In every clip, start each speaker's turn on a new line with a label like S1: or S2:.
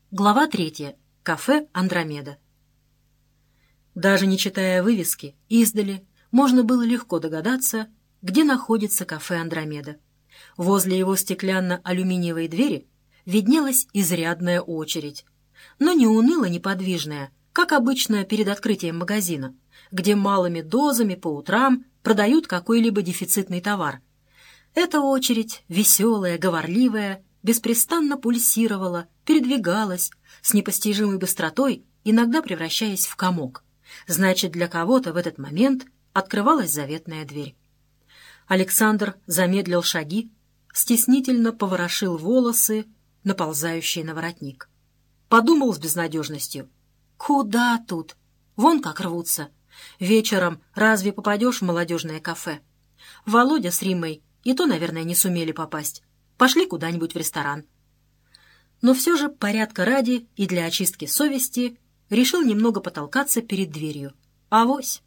S1: Глава 3. Кафе «Андромеда». Даже не читая вывески, издали можно было легко догадаться, где находится кафе «Андромеда». Возле его стеклянно-алюминиевой двери виднелась изрядная очередь, но не уныло-неподвижная, как обычно перед открытием магазина, где малыми дозами по утрам продают какой-либо дефицитный товар. Эта очередь, веселая, говорливая, беспрестанно пульсировала, передвигалась с непостижимой быстротой, иногда превращаясь в комок. Значит, для кого-то в этот момент открывалась заветная дверь. Александр замедлил шаги, стеснительно поворошил волосы, наползающие на воротник. Подумал с безнадежностью. Куда тут? Вон как рвутся. Вечером разве попадешь в молодежное кафе? Володя с Риммой и то, наверное, не сумели попасть. Пошли куда-нибудь в ресторан. Но все же порядка ради и для очистки совести решил немного потолкаться перед дверью. Авось.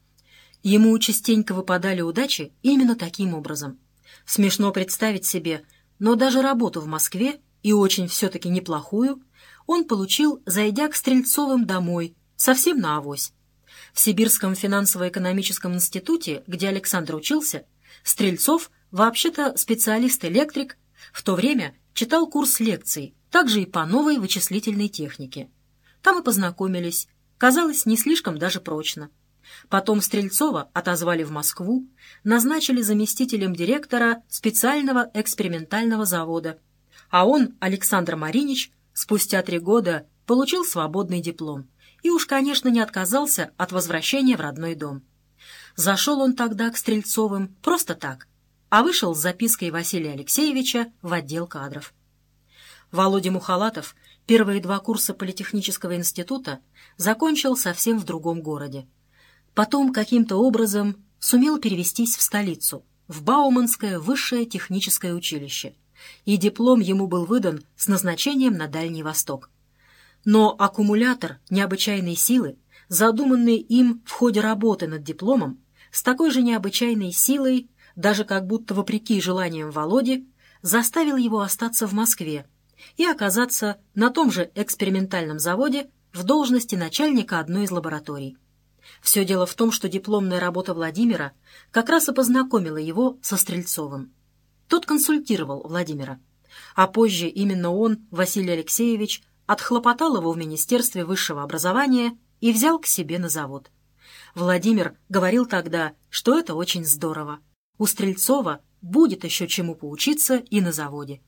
S1: Ему частенько выпадали удачи именно таким образом. Смешно представить себе, но даже работу в Москве, и очень все-таки неплохую, он получил, зайдя к Стрельцовым домой, совсем на авось. В Сибирском финансово-экономическом институте, где Александр учился, Стрельцов, вообще-то специалист-электрик, в то время читал курс лекций, также и по новой вычислительной технике. Там и познакомились, казалось, не слишком даже прочно. Потом Стрельцова отозвали в Москву, назначили заместителем директора специального экспериментального завода, а он, Александр Маринич, спустя 3 года получил свободный диплом и уж, конечно, не отказался от возвращения в родной дом. Зашел он тогда к Стрельцовым просто так, а вышел с запиской Василия Алексеевича в отдел кадров. Володя Мухалатов первые 2 курса Политехнического института закончил совсем в другом городе. Потом каким-то образом сумел перевестись в столицу, в Бауманское высшее техническое училище, и диплом ему был выдан с назначением на Дальний Восток. Но аккумулятор необычайной силы, задуманный им в ходе работы над дипломом, с такой же необычайной силой, даже как будто вопреки желаниям Володи, заставил его остаться в Москве и оказаться на том же экспериментальном заводе в должности начальника одной из лабораторий. Все дело в том, что дипломная работа Владимира как раз и познакомила его со Стрельцовым. Тот консультировал Владимира, а позже именно он, Василий Алексеевич, отхлопотал его в Министерстве высшего образования и взял к себе на завод. Владимир говорил тогда, что это очень здорово. У Стрельцова будет еще чему поучиться и на заводе.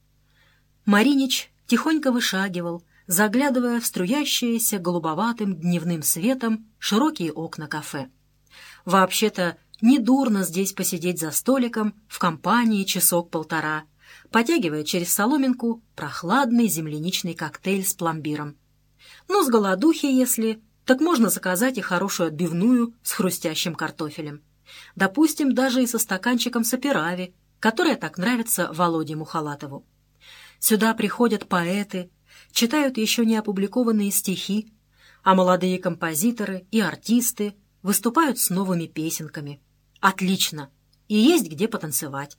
S1: Маринич тихонько вышагивал, заглядывая в струящиеся голубоватым дневным светом широкие окна кафе. Вообще-то, недурно здесь посидеть за столиком в компании часок-полтора, потягивая через соломинку прохладный земляничный коктейль с пломбиром. Ну, с голодухи, если, так можно заказать и хорошую отбивную с хрустящим картофелем. Допустим, даже и со стаканчиком саперави, которая так нравится Володе Мухалатову. Сюда приходят поэты, читают еще не опубликованные стихи, а молодые композиторы и артисты выступают с новыми песенками. Отлично! И есть где потанцевать.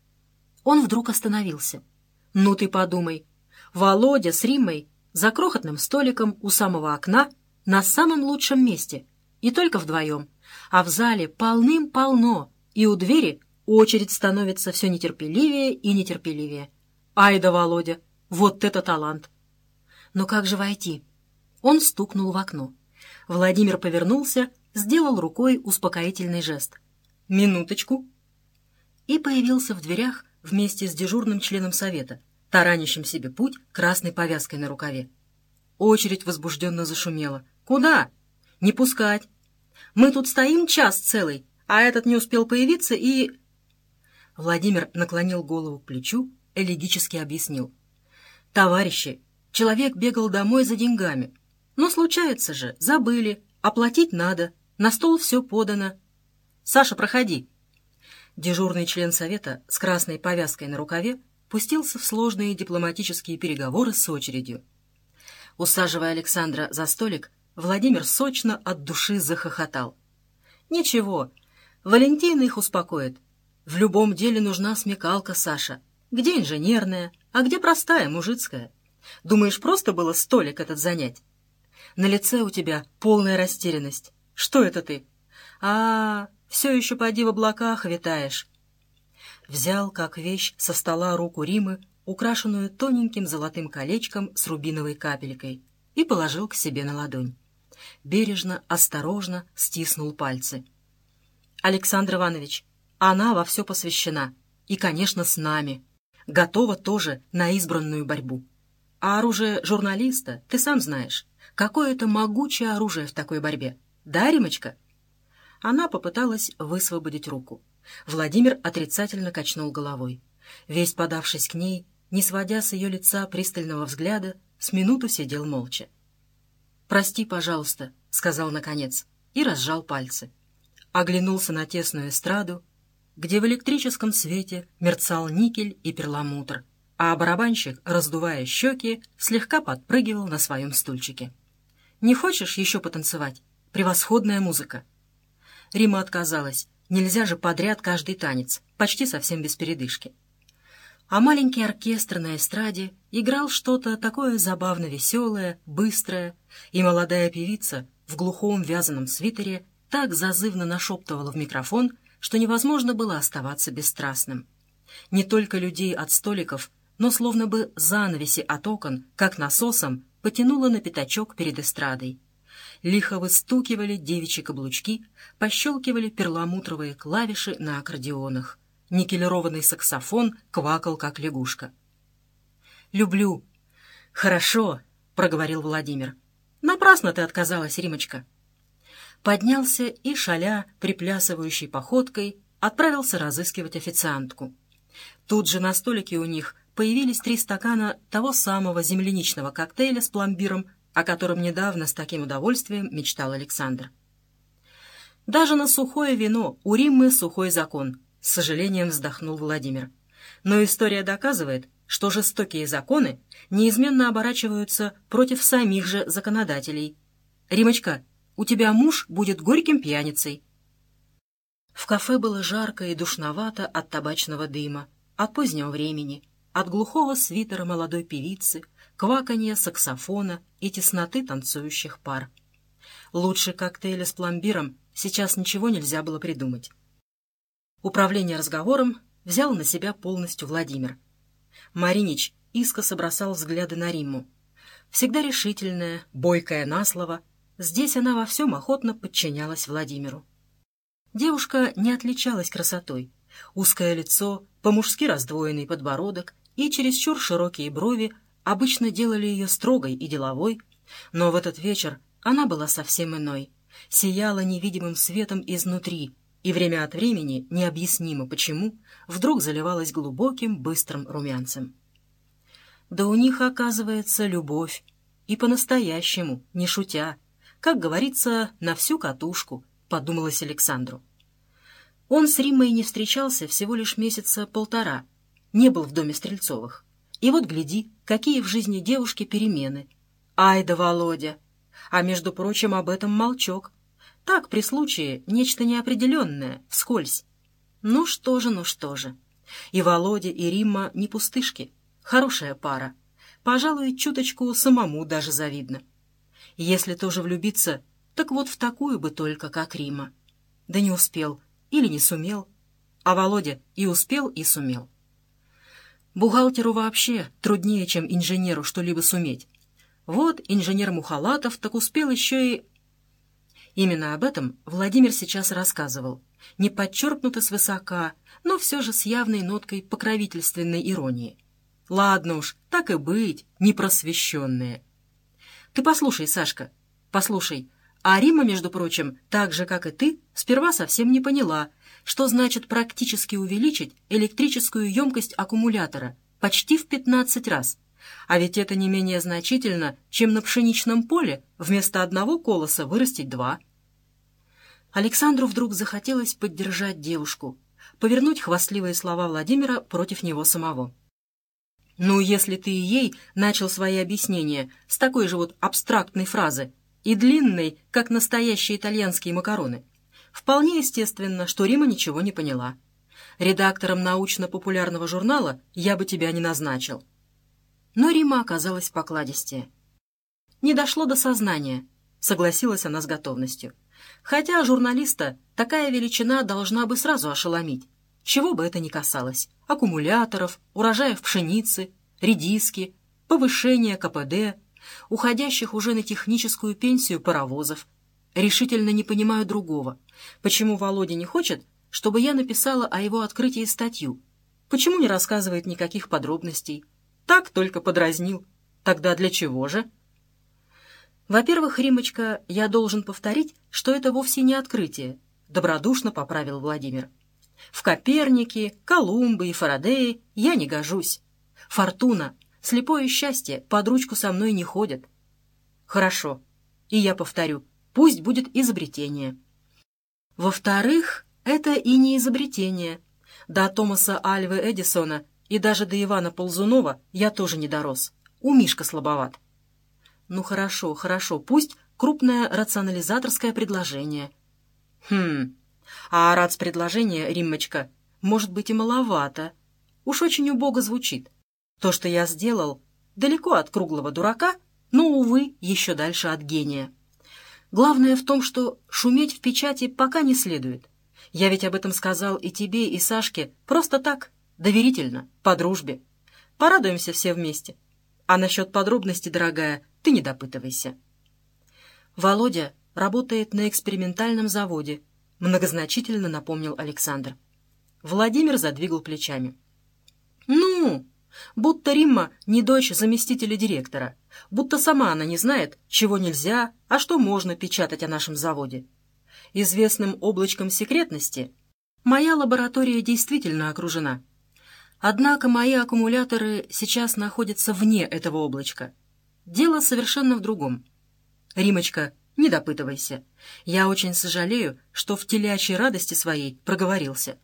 S1: Он вдруг остановился. Ну ты подумай, Володя с Риммой за крохотным столиком у самого окна на самом лучшем месте, и только вдвоем, а в зале полным-полно, и у двери очередь становится все нетерпеливее и нетерпеливее. Ай да Володя, вот это талант! Но как же войти? Он стукнул в окно. Владимир повернулся, сделал рукой успокоительный жест. «Минуточку!» И появился в дверях вместе с дежурным членом совета, таранящим себе путь красной повязкой на рукаве. Очередь возбужденно зашумела. «Куда? Не пускать! Мы тут стоим час целый, а этот не успел появиться и...» Владимир наклонил голову к плечу, элегически объяснил. «Товарищи, человек бегал домой за деньгами. Но случается же, забыли, оплатить надо, на стол все подано. Саша, проходи». Дежурный член совета с красной повязкой на рукаве пустился в сложные дипломатические переговоры с очередью. Усаживая Александра за столик, Владимир сочно от души захохотал. «Ничего, Валентина их успокоит. В любом деле нужна смекалка, Саша. Где инженерная, а где простая, мужицкая? Думаешь, просто было столик этот занять? На лице у тебя полная растерянность. Что это ты? Все еще поди в облаках витаешь. Взял, как вещь, со стола руку Римы, украшенную тоненьким золотым колечком с рубиновой капелькой, и положил к себе на ладонь. Бережно, осторожно стиснул пальцы. «Александр Иванович, она во все посвящена. И, конечно, с нами. Готова тоже на избранную борьбу. А оружие журналиста, ты сам знаешь, какое это могучее оружие в такой борьбе. Да, Римочка?» Она попыталась высвободить руку. Владимир отрицательно качнул головой. Весь подавшись к ней, не сводя с ее лица пристального взгляда, с минуту сидел молча. «Прости, пожалуйста», — сказал наконец, и разжал пальцы. Оглянулся на тесную эстраду, где в электрическом свете мерцал никель и перламутр, а барабанщик, раздувая щеки, слегка подпрыгивал на своем стульчике. «Не хочешь еще потанцевать? Превосходная музыка». Рима отказалась. Нельзя же подряд каждый танец, почти совсем без передышки. А маленький оркестр на эстраде играл что-то такое забавно веселое, быстрое, и молодая певица в глухом вязаном свитере так зазывно нашептывала в микрофон, что невозможно было оставаться бесстрастным. Не только людей от столиков, но словно бы занавеси от окон, как насосом, потянуло на пятачок перед эстрадой. Лихо выстукивали девичьи каблучки, пощелкивали перламутровые клавиши на аккордеонах. Никелированный саксофон квакал, как лягушка. «Люблю». «Хорошо», — проговорил Владимир. «Напрасно ты отказалась, Римочка». Поднялся и, шаля приплясывающей походкой, отправился разыскивать официантку. Тут же на столике у них появились 3 стакана того самого земляничного коктейля с пломбиром, о котором недавно с таким удовольствием мечтал Александр. «Даже на сухое вино у Риммы сухой закон», — с сожалением вздохнул Владимир. «Но история доказывает, что жестокие законы неизменно оборачиваются против самих же законодателей. Римочка, у тебя муж будет горьким пьяницей». В кафе было жарко и душновато от табачного дыма, от позднего времени, от глухого свитера молодой певицы, кваканья саксофона и тесноты танцующих пар. Лучше коктейля с пломбиром сейчас ничего нельзя было придумать. Управление разговором взял на себя полностью Владимир. Маринич искоса бросал взгляды на Римму. Всегда решительная, бойкая на слово, здесь она во всем охотно подчинялась Владимиру. Девушка не отличалась красотой. Узкое лицо, по-мужски раздвоенный подбородок и чересчур широкие брови обычно делали ее строгой и деловой, но в этот вечер она была совсем иной, сияла невидимым светом изнутри и время от времени, необъяснимо почему, вдруг заливалась глубоким, быстрым румянцем. Да у них, оказывается, любовь, и по-настоящему, не шутя, как говорится, на всю катушку, подумалось Александру. Он с Риммой не встречался всего лишь месяца 1,5, не был в доме Стрельцовых. И вот, гляди, какие в жизни девушки перемены. Ай да Володя! А между прочим, об этом молчок. Так, при случае, нечто неопределенное, вскользь. Ну что же. И Володя, и Римма не пустышки. Хорошая пара. Пожалуй, чуточку самому даже завидно. Если тоже влюбиться, так вот в такую бы только, как Римма. Да не успел или не сумел. А Володя и успел, и сумел. Бухгалтеру вообще труднее, чем инженеру что-либо суметь. Вот инженер Мухалатов так успел еще и... Именно об этом Владимир сейчас рассказывал, не подчеркнуто свысока, но все же с явной ноткой покровительственной иронии. Ладно уж, так и быть, непросвещенные. Ты послушай, Сашка, послушай, а Римма, между прочим, так же, как и ты, сперва совсем не поняла, что значит практически увеличить электрическую емкость аккумулятора почти в 15 раз. А ведь это не менее значительно, чем на пшеничном поле вместо 1 колоса вырастить 2. Александру вдруг захотелось поддержать девушку, повернуть хвастливые слова Владимира против него самого. «Ну, если ты и ей начал свои объяснения с такой же вот абстрактной фразы и длинной, как настоящие итальянские макароны, вполне естественно, что Рима ничего не поняла. Редактором научно-популярного журнала я бы тебя не назначил». Но Римма оказалась покладистее. «Не дошло до сознания», — согласилась она с готовностью. «Хотя журналиста такая величина должна бы сразу ошеломить. Чего бы это ни касалось. Аккумуляторов, урожаев пшеницы, редиски, повышения КПД, уходящих уже на техническую пенсию паровозов. Решительно не понимаю другого. Почему Володя не хочет, чтобы я написала о его открытии статью? Почему не рассказывает никаких подробностей? Так только подразнил. Тогда для чего же?» «Во-первых, Риммочка, я должен повторить, что это вовсе не открытие», — добродушно поправил Владимир. «В Копернике, Колумбы и Фарадеи я не гожусь. Фортуна, слепое счастье под ручку со мной не ходят». «Хорошо. И я повторю, пусть будет изобретение». «Во-вторых, это и не изобретение. До Томаса Альвы Эдисона и даже до Ивана Ползунова я тоже не дорос. У Мишка слабоват». «Ну хорошо, хорошо, пусть крупное рационализаторское предложение». А рацпредложение, Риммочка, может быть и маловато. Уж очень убого звучит. То, что я сделал, далеко от круглого дурака, но, увы, еще дальше от гения. Главное в том, что шуметь в печати пока не следует. Я ведь об этом сказал и тебе, и Сашке просто так, доверительно, по дружбе. Порадуемся все вместе. А насчет подробностей, дорогая, ты не допытывайся. Володя работает на экспериментальном заводе, многозначительно напомнил Александр. Владимир задвигал плечами. «Ну, будто Римма не дочь заместителя директора, будто сама она не знает, чего нельзя, а что можно печатать о нашем заводе. Известным облачком секретности моя лаборатория действительно окружена. Однако мои аккумуляторы сейчас находятся вне этого облачка. Дело совершенно в другом. Римочка, не допытывайся. Я очень сожалею, что в телячьей радости своей проговорился.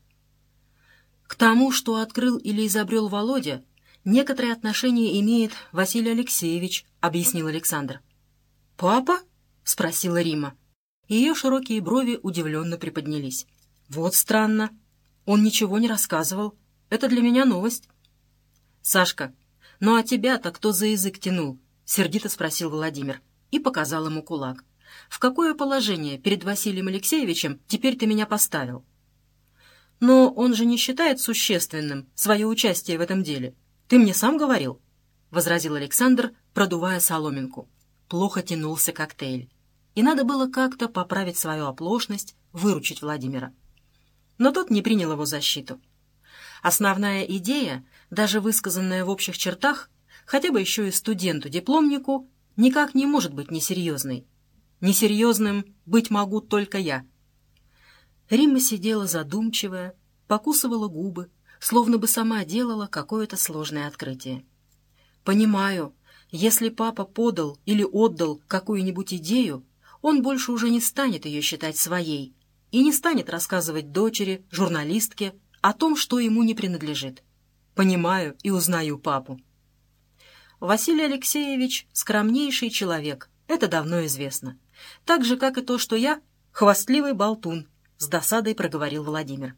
S1: К тому, что открыл или изобрел Володя, некоторое отношение имеет Василий Алексеевич, объяснил Александр. «Папа?» — спросила Римма. Ее широкие брови удивленно приподнялись. «Вот странно. Он ничего не рассказывал. Это для меня новость». «Сашка, ну а тебя-то кто за язык тянул?» — сердито спросил Владимир и показал ему кулак. «В какое положение перед Василием Алексеевичем теперь ты меня поставил?» «Но он же не считает существенным свое участие в этом деле. Ты мне сам говорил?» — возразил Александр, продувая соломинку. Плохо тянулся коктейль, и надо было как-то поправить свою оплошность, выручить Владимира. Но тот не принял его защиту. Основная идея, даже высказанная в общих чертах, хотя бы еще и студенту-дипломнику, никак не может быть несерьезной. Несерьезным быть могу только я. Римма сидела задумчивая, покусывала губы, словно бы сама делала какое-то сложное открытие. «Понимаю, если папа подал или отдал какую-нибудь идею, он больше уже не станет ее считать своей и не станет рассказывать дочери, журналистке, о том, что ему не принадлежит. Понимаю и узнаю папу. Василий Алексеевич — скромнейший человек, это давно известно. Так же, как и то, что я — хвастливый болтун», — с досадой проговорил Владимир.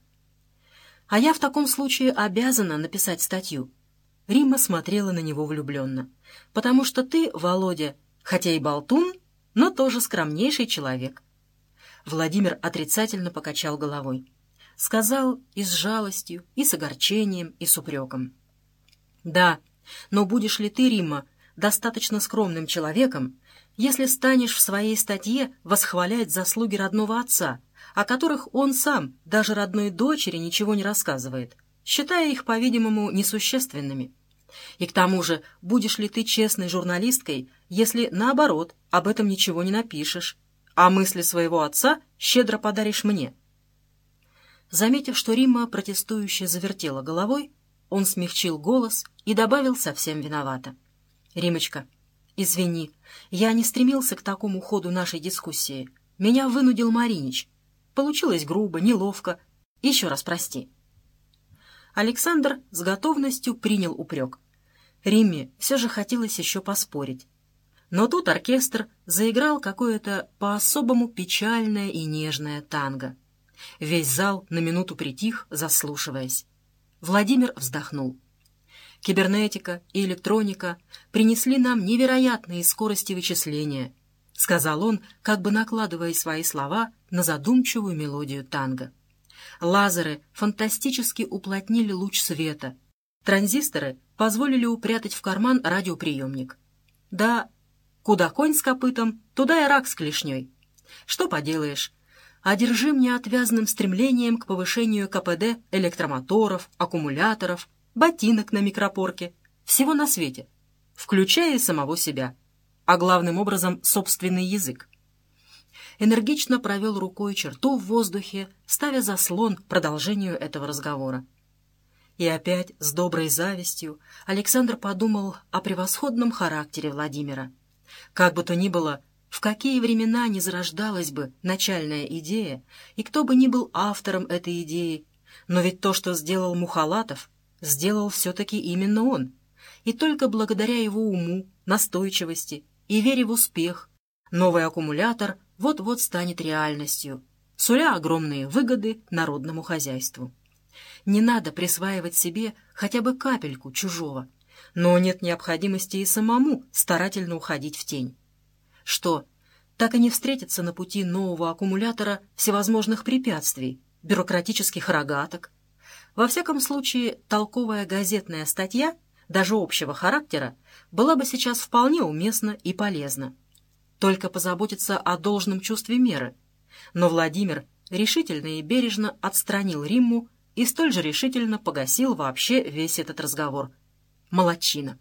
S1: «А я в таком случае обязана написать статью». Римма смотрела на него влюбленно. «Потому что ты, Володя, хотя и болтун, но тоже скромнейший человек». Владимир отрицательно покачал головой. Сказал и с жалостью, и с огорчением, и с упреком. «Да, но будешь ли ты, Римма, достаточно скромным человеком, если станешь в своей статье восхвалять заслуги родного отца, о которых он сам, даже родной дочери, ничего не рассказывает, считая их, по-видимому, несущественными? И к тому же, будешь ли ты честной журналисткой, если, наоборот, об этом ничего не напишешь, а мысли своего отца щедро подаришь мне?» Заметив, что Римма протестующе завертела головой, он смягчил голос и добавил совсем виновато. «Римочка, извини, я не стремился к такому ходу нашей дискуссии. Меня вынудил Маринич. Получилось грубо, неловко. Еще раз прости». Александр с готовностью принял упрек. Римме все же хотелось еще поспорить. Но тут оркестр заиграл какое-то по-особому печальное и нежное танго. Весь зал на минуту притих, заслушиваясь. Владимир вздохнул. Кибернетика и электроника принесли нам невероятные скорости вычисления, — сказал он, как бы накладывая свои слова на задумчивую мелодию танго. Лазеры фантастически уплотнили луч света. Транзисторы позволили упрятать в карман радиоприемник. Да, куда конь с копытом, туда и рак с клешней. Что поделаешь, одержим неотвязным стремлением к повышению КПД электромоторов, аккумуляторов, ботинок на микропорке, всего на свете, включая и самого себя, а главным образом собственный язык. Энергично провел рукой черту в воздухе, ставя заслон к продолжению этого разговора. И опять с доброй завистью Александр подумал о превосходном характере Владимира. Как бы то ни было, в какие времена не зарождалась бы начальная идея, и кто бы ни был автором этой идеи, но ведь то, что сделал Мухалатов, сделал все-таки именно он, и только благодаря его уму, настойчивости и вере в успех новый аккумулятор вот-вот станет реальностью, суля огромные выгоды народному хозяйству. Не надо присваивать себе хотя бы капельку чужого, но нет необходимости и самому старательно уходить в тень. Что, так и не встретится на пути нового аккумулятора всевозможных препятствий, бюрократических рогаток? Во всяком случае, толковая газетная статья, даже общего характера, была бы сейчас вполне уместна и полезна. Только позаботиться о должном чувстве меры. Но Владимир решительно и бережно отстранил Римму и столь же решительно погасил вообще весь этот разговор. Молодчина.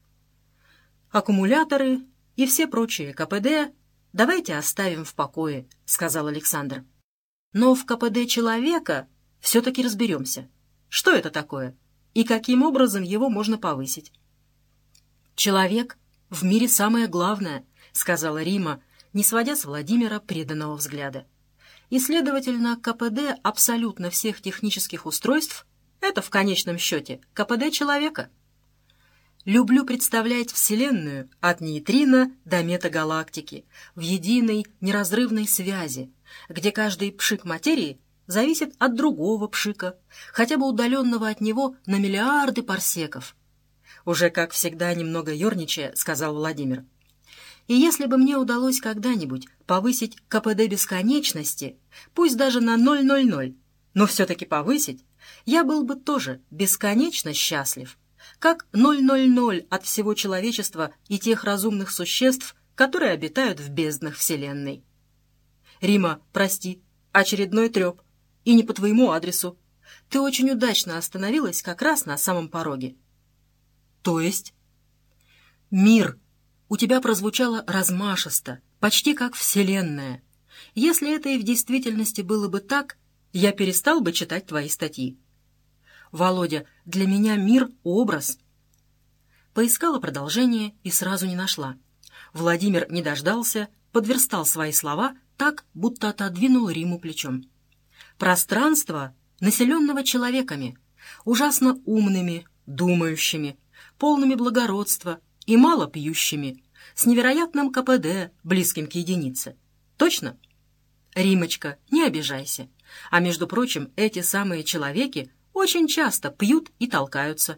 S1: «Аккумуляторы и все прочие КПД давайте оставим в покое», — сказал Александр. «Но в КПД человека все-таки разберемся. Что это такое и каким образом его можно повысить?» «Человек в мире самое главное», — сказала Римма, не сводя с Владимира преданного взгляда. «И, следовательно, КПД абсолютно всех технических устройств — это в конечном счете КПД человека. Люблю представлять Вселенную от нейтрино до метагалактики в единой неразрывной связи, где каждый пшик материи зависит от другого пшика, хотя бы удаленного от него на миллиарды парсеков». Уже, как всегда, немного ерничая, сказал Владимир. «И если бы мне удалось когда-нибудь повысить КПД бесконечности, пусть даже на 0,00, но все-таки повысить, я был бы тоже бесконечно счастлив, как 0,00 от всего человечества и тех разумных существ, которые обитают в безднах Вселенной». «Римма, прости, очередной треп, и не по твоему адресу. Ты очень удачно остановилась как раз на самом пороге». «То есть?» «Мир. У тебя прозвучало размашисто, почти как Вселенная. Если это и в действительности было бы так, я перестал бы читать твои статьи. Володя, для меня мир — образ». Поискала продолжение и сразу не нашла. Владимир не дождался, подверстал свои слова так, будто отодвинул Римму плечом. «Пространство, населенного человеками, ужасно умными, думающими, полными благородства и мало пьющими, с невероятным КПД, близким к единице. Точно? Римочка, не обижайся. А между прочим, эти самые человеки очень часто пьют и толкаются».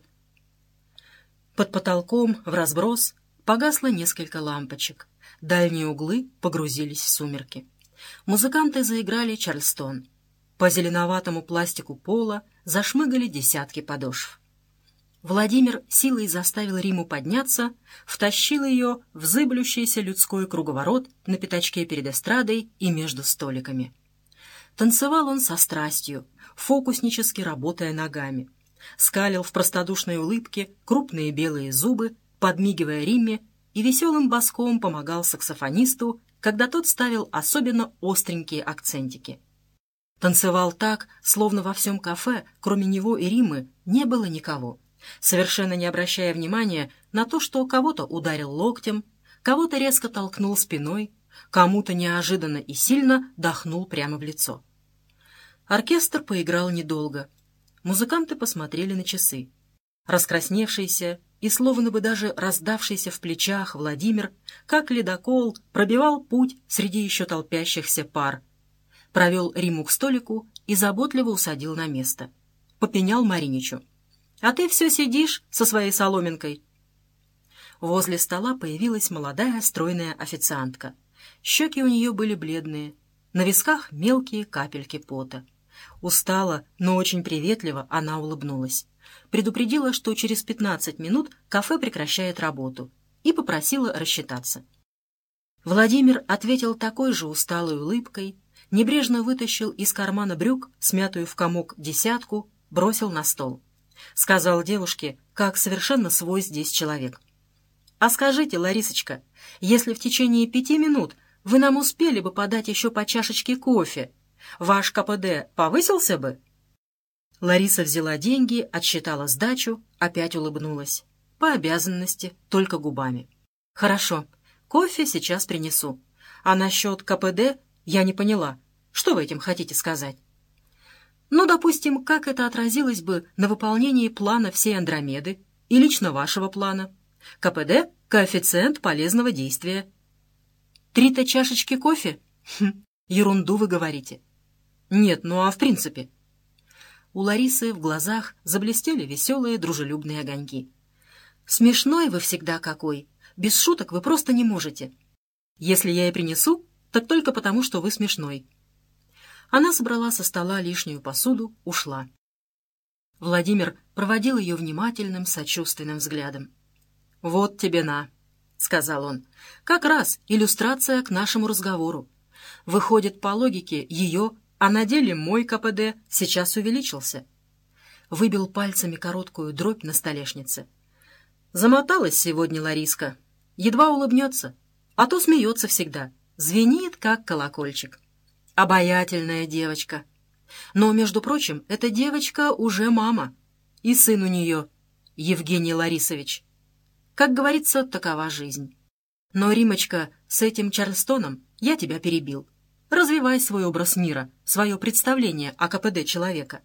S1: Под потолком вразброс погасло несколько лампочек. Дальние углы погрузились в сумерки. Музыканты заиграли чарльстон. По зеленоватому пластику пола зашмыгали десятки подошв. Владимир силой заставил Римму подняться, втащил ее в зыблющийся людской круговорот на пятачке перед эстрадой и между столиками. Танцевал он со страстью, фокуснически работая ногами. Скалил в простодушной улыбке крупные белые зубы, подмигивая Римме, и веселым баском помогал саксофонисту, когда тот ставил особенно остренькие акцентики. Танцевал так, словно во всем кафе, кроме него и Риммы, не было никого, совершенно не обращая внимания на то, что кого-то ударил локтем, кого-то резко толкнул спиной, кому-то неожиданно и сильно дохнул прямо в лицо. Оркестр поиграл недолго. Музыканты посмотрели на часы. Раскрасневшийся и словно бы даже раздавшийся в плечах Владимир, как ледокол, пробивал путь среди еще толпящихся пар. Провел Римму к столику и заботливо усадил на место. Попенял Мариничу. А ты все сидишь со своей соломинкой». Возле стола появилась молодая стройная официантка. Щеки у нее были бледные, на висках мелкие капельки пота. Устало, но очень приветливо она улыбнулась. Предупредила, что через 15 минут кафе прекращает работу, и попросила рассчитаться. Владимир ответил такой же усталой улыбкой, небрежно вытащил из кармана брюк смятую в комок десятку, бросил на стол. Сказал девушке, как совершенно свой здесь человек: «А скажите, Ларисочка, если в течение 5 минут вы нам успели бы подать еще по чашечке кофе, ваш КПД повысился бы?» Лариса взяла деньги, отсчитала сдачу, опять улыбнулась. По обязанности, только губами. «Хорошо, кофе сейчас принесу. А насчет КПД я не поняла. Что вы этим хотите сказать?» «Ну, допустим, как это отразилось бы на выполнении плана всей Андромеды и лично вашего плана? КПД — коэффициент полезного действия». 3-то чашечки кофе? Ерунду вы говорите. Нет, ну а в принципе? У Ларисы в глазах заблестели веселые дружелюбные огоньки. Смешной вы всегда какой. Без шуток вы просто не можете. Если я и принесу, так только потому, что вы смешной. Она собрала со стола лишнюю посуду, ушла. Владимир проводил ее внимательным, сочувственным взглядом. «Вот тебе на», — сказал он, — «как раз иллюстрация к нашему разговору. Выходит, по логике ее, а на деле мой КПД сейчас увеличился». Выбил пальцами короткую дробь на столешнице. Замоталась сегодня Лариска. Едва улыбнется, а то смеется всегда. Звенит, как колокольчик. Обаятельная девочка. Но, между прочим, эта девочка уже мама. И сын у нее, Евгений Ларисович. Как говорится, такова жизнь. Но, Римочка, с этим Чарльстоном я тебя перебил. Развивай свой образ мира, свое представление о КПД человека.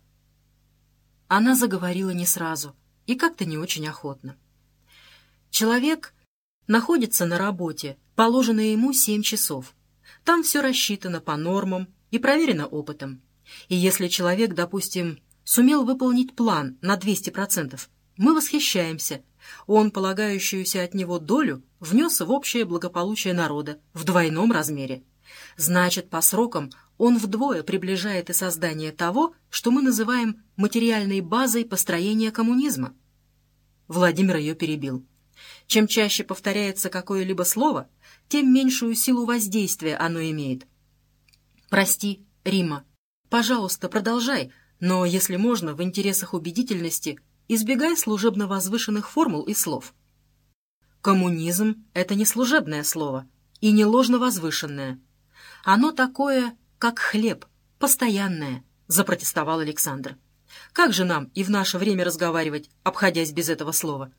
S1: Она заговорила не сразу и как-то не очень охотно. Человек находится на работе, положенные ему 7 часов. Там все рассчитано по нормам и проверено опытом. И если человек, допустим, сумел выполнить план на 200%, мы восхищаемся. Он полагающуюся от него долю внес в общее благополучие народа в двойном размере. Значит, по срокам он вдвое приближает и создание того, что мы называем материальной базой построения коммунизма. Владимир ее перебил. Чем чаще повторяется какое-либо слово, тем меньшую силу воздействия оно имеет. «Прости, Рима, пожалуйста, продолжай, но, если можно, в интересах убедительности избегай служебно возвышенных формул и слов». Коммунизм — это не служебное слово и не ложно возвышенное. Оно такое, как хлеб, постоянное, запротестовал Александр. Как же нам и в наше время разговаривать, обходясь без этого слова?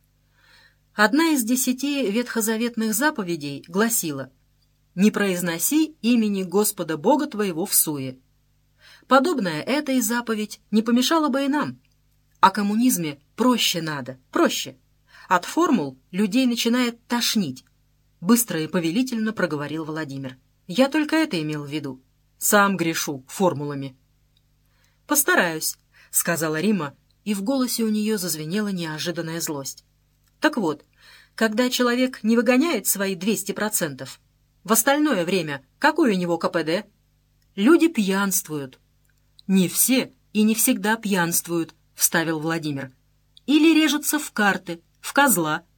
S1: Одна из 10 ветхозаветных заповедей гласила: «Не произноси имени Господа Бога твоего всуе». Подобная этой заповедь не помешала бы и нам. О коммунизме проще надо, проще. От формул людей начинает тошнить. Быстро и повелительно проговорил Владимир. Я только это имел в виду. Сам грешу формулами. «Постараюсь», — сказала Рима, и в голосе у нее зазвенела неожиданная злость. «Так вот, когда человек не выгоняет свои 200%, в остальное время какой у него КПД? Люди пьянствуют». «Не все и не всегда пьянствуют», — вставил Владимир. «Или режутся в карты, в козла,